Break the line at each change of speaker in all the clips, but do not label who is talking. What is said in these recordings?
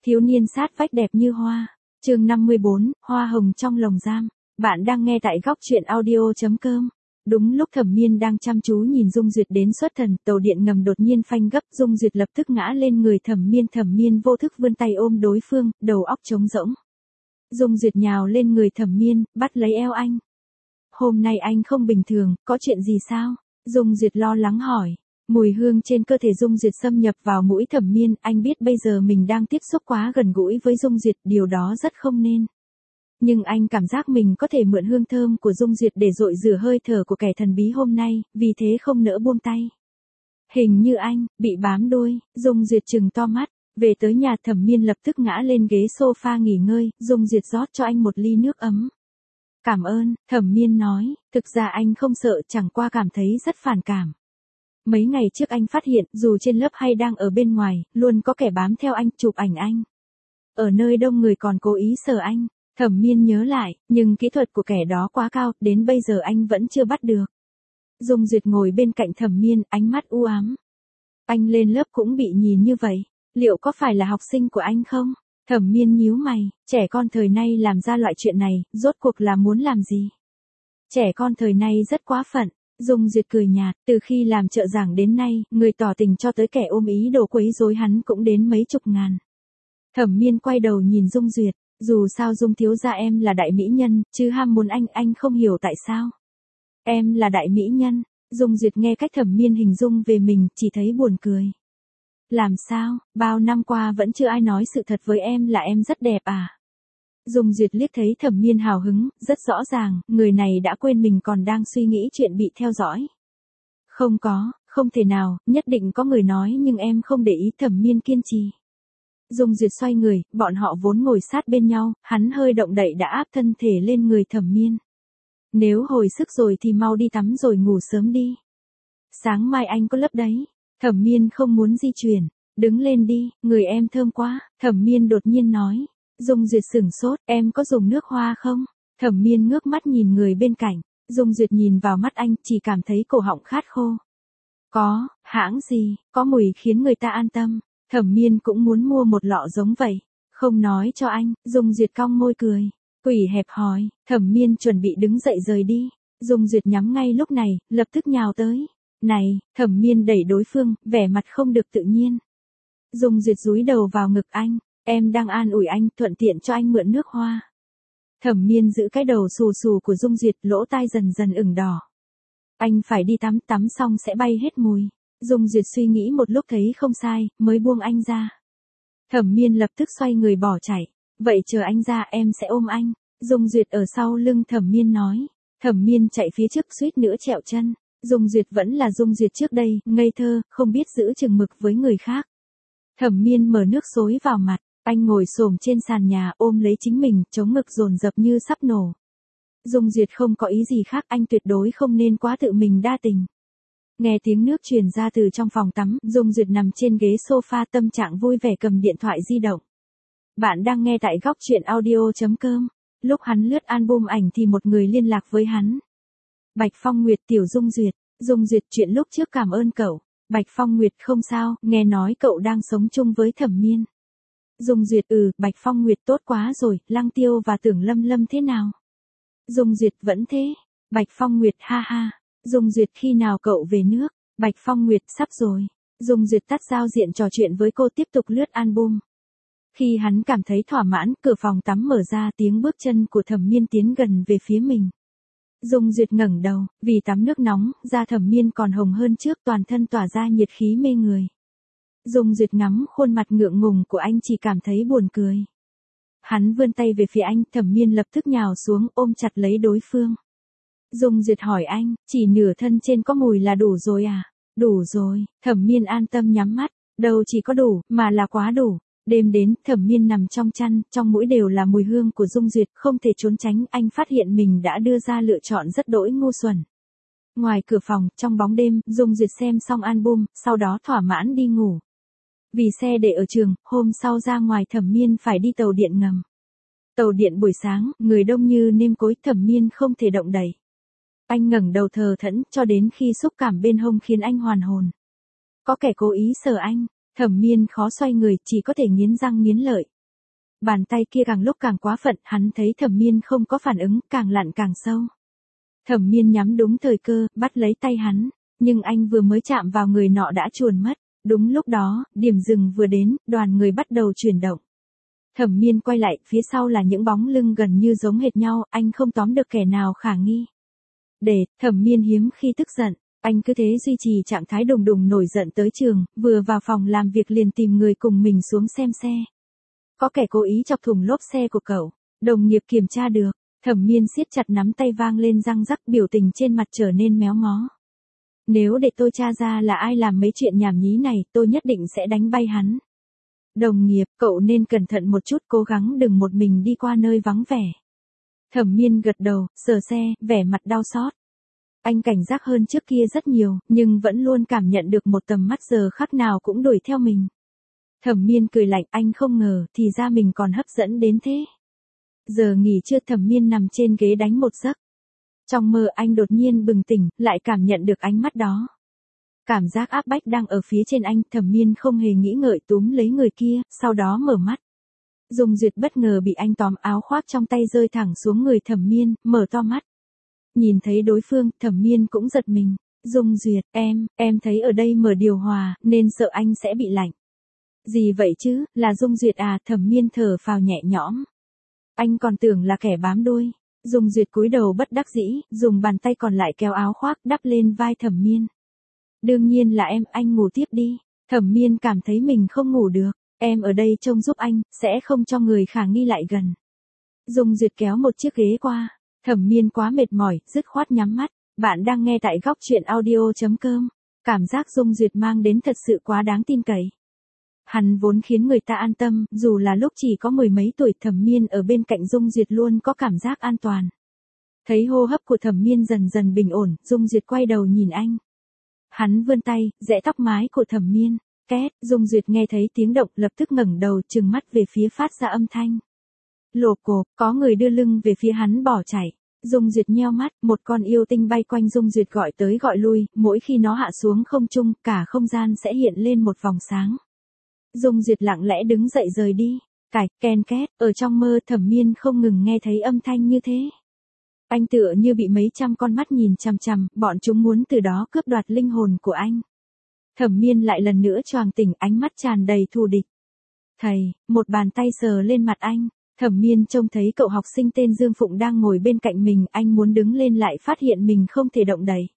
Thiếu niên sát vách đẹp như hoa. Chương 54, hoa hồng trong lồng giam. Bạn đang nghe tại góc truyện audio.com. Đúng lúc Thẩm Miên đang chăm chú nhìn Dung Duyệt đến xuất thần, tàu điện ngầm đột nhiên phanh gấp, Dung Duyệt lập tức ngã lên người Thẩm Miên vô thức vươn tay ôm đối phương, đầu óc trống rỗng. Dung Duyệt nhào lên người Thẩm Miên, bắt lấy eo anh. Hôm nay anh không bình thường, có chuyện gì sao? Dung Duyệt lo lắng hỏi. Mùi hương trên cơ thể Dung Duyệt xâm nhập vào mũi Thẩm Miên, anh biết bây giờ mình đang tiếp xúc quá gần gũi với Dung Duyệt, điều đó rất không nên. Nhưng anh cảm giác mình có thể mượn hương thơm của Dung Duyệt để dội rửa hơi thở của kẻ thần bí hôm nay, vì thế không nỡ buông tay. Hình như anh, bị bám đuôi, Dung Duyệt trừng to mắt. Về tới nhà Thẩm Miên lập tức ngã lên ghế sofa nghỉ ngơi, Dung Duyệt rót cho anh một ly nước ấm. Cảm ơn, Thẩm Miên nói, thực ra anh không sợ, chẳng qua cảm thấy rất phản cảm. Mấy ngày trước anh phát hiện, dù trên lớp hay đang ở bên ngoài, luôn có kẻ bám theo anh, chụp ảnh anh. Ở nơi đông người còn cố ý sờ anh. Thẩm Miên nhớ lại, nhưng kỹ thuật của kẻ đó quá cao, đến bây giờ anh vẫn chưa bắt được. Dung Duyệt ngồi bên cạnh Thẩm Miên, ánh mắt u ám. Anh lên lớp cũng bị nhìn như vậy, liệu có phải là học sinh của anh không? Thẩm Miên nhíu mày, trẻ con thời nay làm ra loại chuyện này, rốt cuộc là muốn làm gì? Trẻ con thời nay rất quá phận. Dung Duyệt cười nhạt, từ khi làm trợ giảng đến nay, người tỏ tình cho tới kẻ ôm ý đồ quấy rối hắn cũng đến mấy chục ngàn. Thẩm Miên quay đầu nhìn Dung Duyệt, dù sao Dung thiếu gia em là đại mỹ nhân, chứ ham muốn anh không hiểu tại sao. Em là đại mỹ nhân, Dung Duyệt nghe cách Thẩm Miên hình dung về mình, chỉ thấy buồn cười. Làm sao, bao năm qua vẫn chưa ai nói sự thật với em là em rất đẹp à? Dung Duyệt liếc thấy Thẩm Miên hào hứng, rất rõ ràng, người này đã quên mình còn đang suy nghĩ chuyện bị theo dõi. Không có, không thể nào, nhất định có người nói nhưng em không để ý. Thẩm Miên kiên trì. Dung Duyệt xoay người, bọn họ vốn ngồi sát bên nhau, hắn hơi động đậy đã áp thân thể lên người Thẩm Miên. Nếu hồi sức rồi thì mau đi tắm rồi ngủ sớm đi. Sáng mai anh có lớp đấy. Thẩm Miên không muốn di chuyển. Đứng lên đi, người em thơm quá, Thẩm Miên đột nhiên nói. Dung Duyệt sửng sốt, em có dùng nước hoa không? Thẩm Miên ngước mắt nhìn người bên cạnh. Dung Duyệt nhìn vào mắt anh, chỉ cảm thấy cổ họng khát khô. Có, hãng gì, có mùi khiến người ta an tâm. Thẩm Miên cũng muốn mua một lọ giống vậy. Không nói cho anh, Dung Duyệt cong môi cười. Quỷ hẹp hòi, Thẩm Miên chuẩn bị đứng dậy rời đi. Dung Duyệt nhắm ngay lúc này, lập tức nhào tới. Này, Thẩm Miên đẩy đối phương, vẻ mặt không được tự nhiên. Dung Duyệt dúi đầu vào ngực anh. Em đang an ủi anh, thuận tiện cho anh mượn nước hoa. Thẩm Miên giữ cái đầu xù xù của Dung Duyệt, lỗ tai dần dần ửng đỏ. Anh phải đi tắm, tắm xong sẽ bay hết mùi. Dung Duyệt suy nghĩ một lúc thấy không sai, mới buông anh ra. Thẩm Miên lập tức xoay người bỏ chạy. Vậy chờ anh ra em sẽ ôm anh. Dung Duyệt ở sau lưng Thẩm Miên nói. Thẩm Miên chạy phía trước suýt nữa trẹo chân. Dung Duyệt vẫn là Dung Duyệt trước đây, ngây thơ, không biết giữ chừng mực với người khác. Thẩm Miên mở nước xối vào mặt. Anh ngồi xổm trên sàn nhà ôm lấy chính mình, chống ngực dồn dập như sắp nổ. Dung Duyệt không có ý gì khác, anh tuyệt đối không nên quá tự mình đa tình. Nghe tiếng nước truyền ra từ trong phòng tắm, Dung Duyệt nằm trên ghế sofa tâm trạng vui vẻ cầm điện thoại di động. Bạn đang nghe tại góc truyện audio.com. Lúc hắn lướt album ảnh thì một người liên lạc với hắn. Bạch Phong Nguyệt, Tiểu Dung Duyệt. Dung Duyệt, chuyện lúc trước cảm ơn cậu. Bạch Phong Nguyệt, không sao, nghe nói cậu đang sống chung với Thẩm Miên. Dung Duyệt, Bạch Phong Nguyệt tốt quá rồi, Lăng Tiêu và Tưởng Lâm Lâm thế nào? Dung Duyệt, vẫn thế. Bạch Phong Nguyệt, ha ha. Dung Duyệt, khi nào cậu về nước? Bạch Phong Nguyệt, sắp rồi. Dung Duyệt tắt giao diện trò chuyện với cô, tiếp tục lướt album. Khi hắn cảm thấy thỏa mãn, cửa phòng tắm mở ra, tiếng bước chân của Thẩm Miên tiến gần về phía mình. Dung Duyệt ngẩng đầu, vì tắm nước nóng, da Thẩm Miên còn hồng hơn trước, toàn thân tỏa ra nhiệt khí mê người. Dung Duyệt ngắm khuôn mặt ngượng ngùng của anh, chỉ cảm thấy buồn cười. Hắn vươn tay về phía anh, Thẩm Miên lập tức nhào xuống, ôm chặt lấy đối phương. Dung Duyệt hỏi anh, chỉ nửa thân trên có mùi là đủ rồi à? Đủ rồi, Thẩm Miên an tâm nhắm mắt, đâu chỉ có đủ, mà là quá đủ. Đêm đến, Thẩm Miên nằm trong chăn, trong mũi đều là mùi hương của Dung Duyệt, không thể trốn tránh, anh phát hiện mình đã đưa ra lựa chọn rất đỗi ngu xuẩn. Ngoài cửa phòng, trong bóng đêm, Dung Duyệt xem xong album, sau đó thỏa mãn đi ngủ. Vì xe để ở trường, hôm sau ra ngoài Thẩm Miên phải đi tàu điện ngầm. Tàu điện buổi sáng, người đông như nêm cối, Thẩm Miên không thể động đậy. Anh ngẩng đầu thờ thẫn, cho đến khi xúc cảm bên hông khiến anh hoàn hồn. Có kẻ cố ý sờ anh, Thẩm Miên khó xoay người, chỉ có thể nghiến răng nghiến lợi. Bàn tay kia càng lúc càng quá phận, hắn thấy Thẩm Miên không có phản ứng, càng lặn càng sâu. Thẩm Miên nhắm đúng thời cơ, bắt lấy tay hắn, nhưng anh vừa mới chạm vào người nọ đã chuồn mất. Đúng lúc đó, điểm dừng vừa đến, đoàn người bắt đầu chuyển động. Thẩm Miên quay lại, phía sau là những bóng lưng gần như giống hệt nhau, anh không tóm được kẻ nào khả nghi. Thẩm Miên hiếm khi tức giận, anh cứ thế duy trì trạng thái đùng đùng nổi giận tới trường, vừa vào phòng làm việc liền tìm người cùng mình xuống xem xe. Có kẻ cố ý chọc thủng lốp xe của cậu, đồng nghiệp kiểm tra được. Thẩm Miên siết chặt nắm tay vang lên răng rắc, biểu tình trên mặt trở nên méo mó. Nếu để tôi tra ra là ai làm mấy chuyện nhảm nhí này, tôi nhất định sẽ đánh bay hắn. Đồng nghiệp, cậu nên cẩn thận một chút, cố gắng đừng một mình đi qua nơi vắng vẻ. Thẩm Miên gật đầu, sờ xe, vẻ mặt đau xót. Anh cảnh giác hơn trước kia rất nhiều, nhưng vẫn luôn cảm nhận được một tầm mắt giờ khắc nào cũng đuổi theo mình. Thẩm Miên cười lạnh, anh không ngờ, thì ra mình còn hấp dẫn đến thế. Giờ nghỉ trưa Thẩm Miên nằm trên ghế đánh một giấc. Trong mơ anh đột nhiên bừng tỉnh, lại cảm nhận được ánh mắt đó. Cảm giác áp bách đang ở phía trên anh, Thẩm Miên không hề nghĩ ngợi túm lấy người kia, sau đó mở mắt. Dung Duyệt bất ngờ bị anh tóm, áo khoác trong tay rơi thẳng xuống người Thẩm Miên, mở to mắt. Nhìn thấy đối phương, Thẩm Miên cũng giật mình. Dung Duyệt, em thấy ở đây mở điều hòa, nên sợ anh sẽ bị lạnh. Gì vậy chứ, là Dung Duyệt à? Thẩm Miên thở phào nhẹ nhõm. Anh còn tưởng là kẻ bám đuôi. Dung Duyệt cúi đầu bất đắc dĩ, dùng bàn tay còn lại kéo áo khoác đắp lên vai Thẩm Miên. Đương nhiên là em, anh ngủ tiếp đi. Thẩm Miên cảm thấy mình không ngủ được. Em ở đây trông giúp anh, sẽ không cho người khả nghi lại gần. Dung Duyệt kéo một chiếc ghế qua. Thẩm Miên quá mệt mỏi, dứt khoát nhắm mắt. Bạn đang nghe tại góc truyện audio.com. Cảm giác Dung Duyệt mang đến thật sự quá đáng tin cậy. Hắn vốn khiến người ta an tâm, dù là lúc chỉ có mười mấy tuổi, Thẩm Miên ở bên cạnh Dung Duyệt luôn có cảm giác an toàn. Thấy hô hấp của Thẩm Miên dần dần bình ổn, Dung Duyệt quay đầu nhìn anh. Hắn vươn tay, giãy tóc mái của Thẩm Miên. Két, Dung Duyệt nghe thấy tiếng động, lập tức ngẩng đầu, trừng mắt về phía phát ra âm thanh. Lộp cộp, có người đưa lưng về phía hắn bỏ chạy. Dung Duyệt nheo mắt, một con yêu tinh bay quanh Dung Duyệt gọi tới gọi lui, mỗi khi nó hạ xuống không trung, cả không gian sẽ hiện lên một vòng sáng. Dung Duyệt lặng lẽ đứng dậy rời đi. Ken két, ở trong mơ Thẩm Miên không ngừng nghe thấy âm thanh như thế. Anh tựa như bị mấy trăm con mắt nhìn chằm chằm, bọn chúng muốn từ đó cướp đoạt linh hồn của anh. Thẩm Miên lại lần nữa choàng tỉnh, ánh mắt tràn đầy thù địch. Thầy, một bàn tay sờ lên mặt anh. Thẩm Miên trông thấy cậu học sinh tên Dương Phụng đang ngồi bên cạnh mình, anh muốn đứng lên lại phát hiện mình không thể động đậy.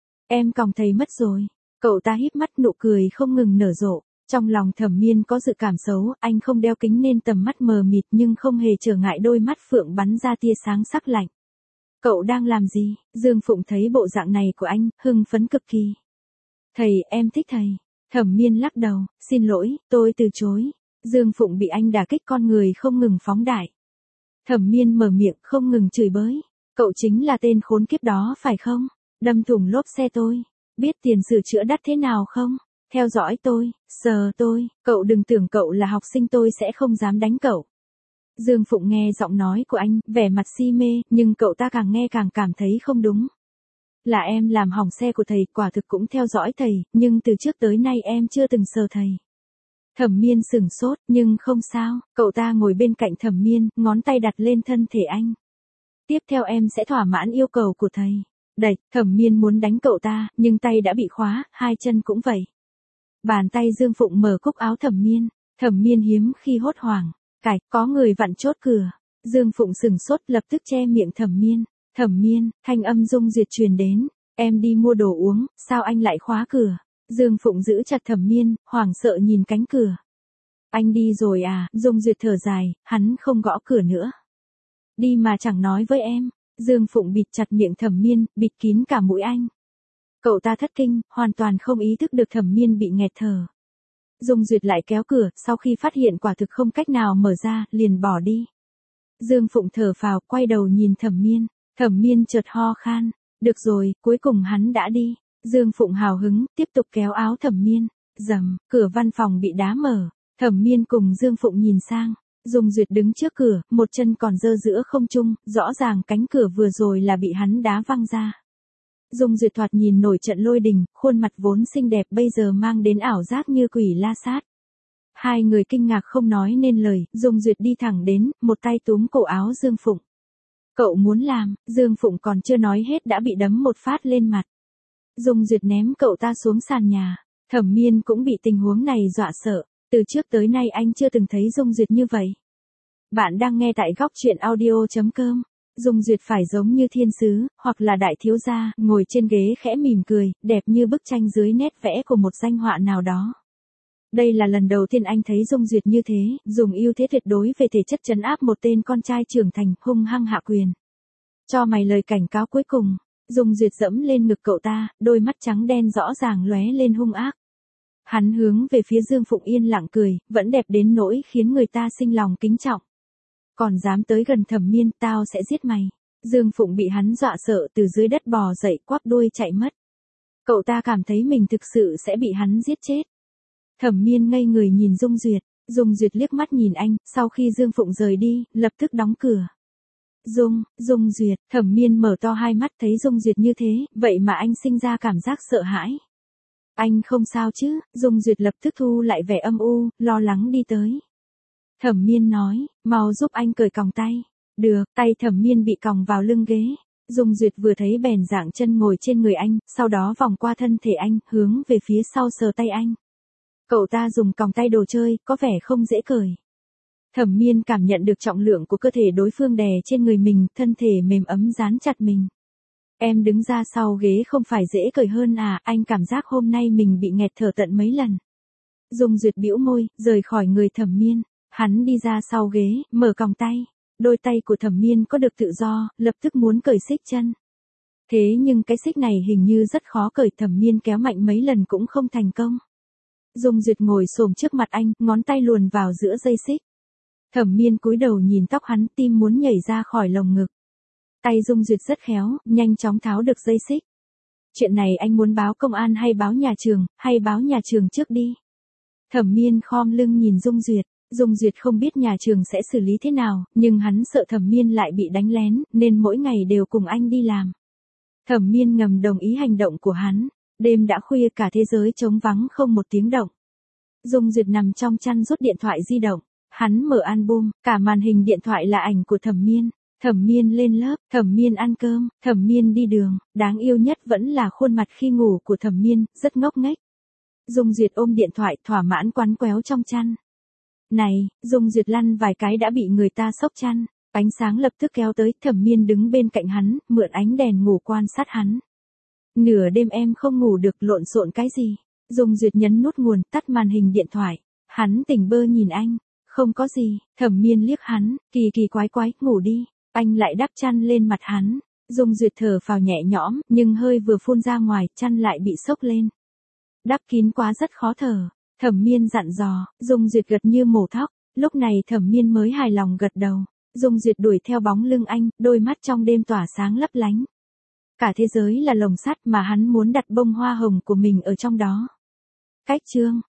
Em còng thầy mất rồi. Cậu ta híp mắt, nụ cười không ngừng nở rộ. Trong lòng Thẩm Miên có dự cảm xấu, anh không đeo kính nên tầm mắt mờ mịt nhưng không hề trở ngại đôi mắt phượng bắn ra tia sáng sắc lạnh. Cậu đang làm gì? Dương Phụng thấy bộ dạng này của anh, hưng phấn cực kỳ. Thầy, em thích thầy. Thẩm Miên lắc đầu, xin lỗi, tôi từ chối. Dương Phụng bị anh đả kích, con người không ngừng phóng đại. Thẩm Miên mở miệng không ngừng chửi bới. Cậu chính là tên khốn kiếp đó phải không? Đâm thủng lốp xe tôi. Biết tiền sửa chữa đắt thế nào không? Theo dõi tôi, sờ tôi, cậu đừng tưởng cậu là học sinh tôi sẽ không dám đánh cậu. Dương Phụng nghe giọng nói của anh, vẻ mặt si mê, nhưng cậu ta càng nghe càng cảm thấy không đúng. Là em làm hỏng xe của thầy, quả thực cũng theo dõi thầy, nhưng từ trước tới nay em chưa từng sờ thầy. Thẩm Miên sửng sốt, nhưng không sao, cậu ta ngồi bên cạnh Thẩm Miên, ngón tay đặt lên thân thể anh. Tiếp theo em sẽ thỏa mãn yêu cầu của thầy. Đẩy, Thẩm Miên muốn đánh cậu ta, nhưng tay đã bị khóa, hai chân cũng vậy. Bàn tay Dương Phụng mở cúc áo Thẩm Miên. Thẩm Miên hiếm khi hốt hoảng. Có người vặn chốt cửa. Dương Phụng sửng sốt, lập tức che miệng Thẩm Miên. Thẩm Miên, thanh âm Dung Duyệt truyền đến. Em đi mua đồ uống, sao anh lại khóa cửa? Dương Phụng giữ chặt Thẩm Miên, hoảng sợ nhìn cánh cửa. Anh đi rồi à? Dung Duyệt thở dài, hắn không gõ cửa nữa. Đi mà chẳng nói với em. Dương Phụng bịt chặt miệng Thẩm Miên, bịt kín cả mũi anh. Cậu ta thất kinh, hoàn toàn không ý thức được Thẩm Miên bị nghẹt thở. Dung Duyệt lại kéo cửa, sau khi phát hiện quả thực không cách nào mở ra, liền bỏ đi. Dương Phụng thở phào, quay đầu nhìn Thẩm Miên. Thẩm Miên chợt ho khan. Được rồi, cuối cùng hắn đã đi. Dương Phụng hào hứng, tiếp tục kéo áo Thẩm Miên. Rầm, cửa văn phòng bị đá mở. Thẩm Miên cùng Dương Phụng nhìn sang. Dung Duyệt đứng trước cửa, một chân còn giơ giữa không trung, rõ ràng cánh cửa vừa rồi là bị hắn đá văng ra. Dung Duyệt thoạt nhìn nổi trận lôi đình, khuôn mặt vốn xinh đẹp bây giờ mang đến ảo giác như quỷ la sát. Hai người kinh ngạc không nói nên lời, Dung Duyệt đi thẳng đến, một tay túm cổ áo Dương Phụng. Cậu muốn làm, Dương Phụng còn chưa nói hết đã bị đấm một phát lên mặt. Dung Duyệt ném cậu ta xuống sàn nhà. Thẩm Miên cũng bị tình huống này dọa sợ, từ trước tới nay anh chưa từng thấy Dung Duyệt như vậy. Bạn đang nghe tại góc truyện audio.com. Dung Duyệt phải giống như thiên sứ, hoặc là đại thiếu gia, ngồi trên ghế khẽ mỉm cười, đẹp như bức tranh dưới nét vẽ của một danh họa nào đó. Đây là lần đầu tiên anh thấy Dung Duyệt như thế, dùng ưu thế tuyệt đối về thể chất trấn áp một tên con trai trưởng thành, hung hăng hạ quyền. Cho mày lời cảnh cáo cuối cùng. Dung Duyệt dẫm lên ngực cậu ta, đôi mắt trắng đen rõ ràng lóe lên hung ác. Hắn hướng về phía Dương Phụng yên lặng cười, vẫn đẹp đến nỗi khiến người ta sinh lòng kính trọng. Còn dám tới gần Thẩm Miên, tao sẽ giết mày. Dương Phụng bị hắn dọa sợ từ dưới đất bò dậy quắp đuôi chạy mất. Cậu ta cảm thấy mình thực sự sẽ bị hắn giết chết. Thẩm Miên ngây người nhìn Dung Duyệt. Dung Duyệt liếc mắt nhìn anh, sau khi Dương Phụng rời đi, lập tức đóng cửa. Dung Duyệt, Thẩm Miên mở to hai mắt thấy Dung Duyệt như thế, vậy mà anh sinh ra cảm giác sợ hãi. Anh không sao chứ? Dung Duyệt lập tức thu lại vẻ âm u, lo lắng đi tới. Thẩm Miên nói, mau giúp anh cởi còng tay. Được, tay Thẩm Miên bị còng vào lưng ghế. Dung Duyệt vừa thấy bèn dạng chân ngồi trên người anh, sau đó vòng qua thân thể anh, hướng về phía sau sờ tay anh. Cậu ta dùng còng tay đồ chơi, có vẻ không dễ cởi. Thẩm Miên cảm nhận được trọng lượng của cơ thể đối phương đè trên người mình, thân thể mềm ấm dán chặt mình. Em đứng ra sau ghế không phải dễ cởi hơn à, anh cảm giác hôm nay mình bị nghẹt thở tận mấy lần. Dung Duyệt bĩu môi, rời khỏi người Thẩm Miên. Hắn đi ra sau ghế, mở còng tay. Đôi tay của Thẩm Miên có được tự do, lập tức muốn cởi xích chân. Thế nhưng cái xích này hình như rất khó cởi, Thẩm Miên kéo mạnh mấy lần cũng không thành công. Dung Duyệt ngồi xổm trước mặt anh, ngón tay luồn vào giữa dây xích. Thẩm Miên cúi đầu nhìn tóc hắn, tim muốn nhảy ra khỏi lồng ngực. Tay Dung Duyệt rất khéo, nhanh chóng tháo được dây xích. Chuyện này anh muốn báo công an hay báo nhà trường, hay báo nhà trường trước đi. Thẩm Miên khom lưng nhìn Dung Duyệt. Dung Duyệt không biết nhà trường sẽ xử lý thế nào, nhưng hắn sợ Thẩm Miên lại bị đánh lén, nên mỗi ngày đều cùng anh đi làm. Thẩm Miên ngầm đồng ý hành động của hắn. Đêm đã khuya, cả thế giới trống vắng không một tiếng động. Dung Duyệt nằm trong chăn rút điện thoại di động. Hắn mở album, cả màn hình điện thoại là ảnh của Thẩm Miên. Thẩm Miên lên lớp, Thẩm Miên ăn cơm, Thẩm Miên đi đường, đáng yêu nhất vẫn là khuôn mặt khi ngủ của Thẩm Miên, rất ngốc nghếch. Dung Duyệt ôm điện thoại thỏa mãn quắn quéo trong chăn. Này, Dung Duyệt lăn vài cái đã bị người ta xốc chăn, ánh sáng lập tức kéo tới, Thẩm Miên đứng bên cạnh hắn, mượn ánh đèn ngủ quan sát hắn. Nửa đêm em không ngủ được, lộn xộn cái gì? Dung Duyệt nhấn nút nguồn, tắt màn hình điện thoại. Hắn tỉnh bơ nhìn anh. Không có gì, Thẩm Miên liếc hắn, kỳ quái, ngủ đi. Anh lại đắp chăn lên mặt hắn. Dung Duyệt thở phào nhẹ nhõm, nhưng hơi vừa phun ra ngoài, chăn lại bị xốc lên. Đắp kín quá rất khó thở. Thẩm Miên dặn dò, Dung Duyệt gật như mổ thóc. Lúc này Thẩm Miên mới hài lòng gật đầu. Dung Duyệt đuổi theo bóng lưng anh, đôi mắt trong đêm tỏa sáng lấp lánh. Cả thế giới là lồng sắt mà hắn muốn đặt bông hoa hồng của mình ở trong đó. Cách chương